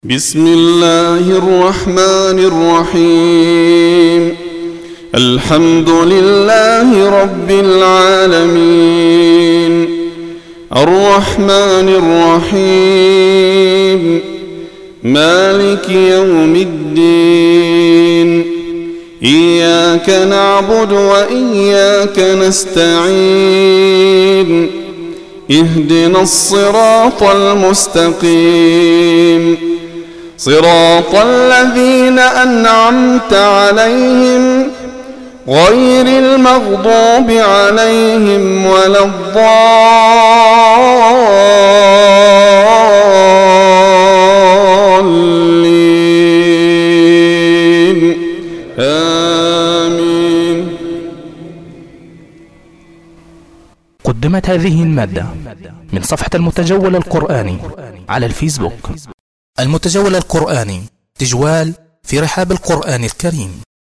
بسم الله الرحمن الرحيم. الحمد لله رب العالمين، الرحمن الرحيم، مالك يوم الدين، إياك نعبد وإياك نستعين، اهدنا الصراط المستقيم، صراط الذين أنعمت عليهم غير المغضوب عليهم ولا الضالين، آمين. قدمت هذه المادة من صفحة المتجول القرآني على الفيسبوك. المتجول القرآني، تجوال في رحاب القرآن الكريم.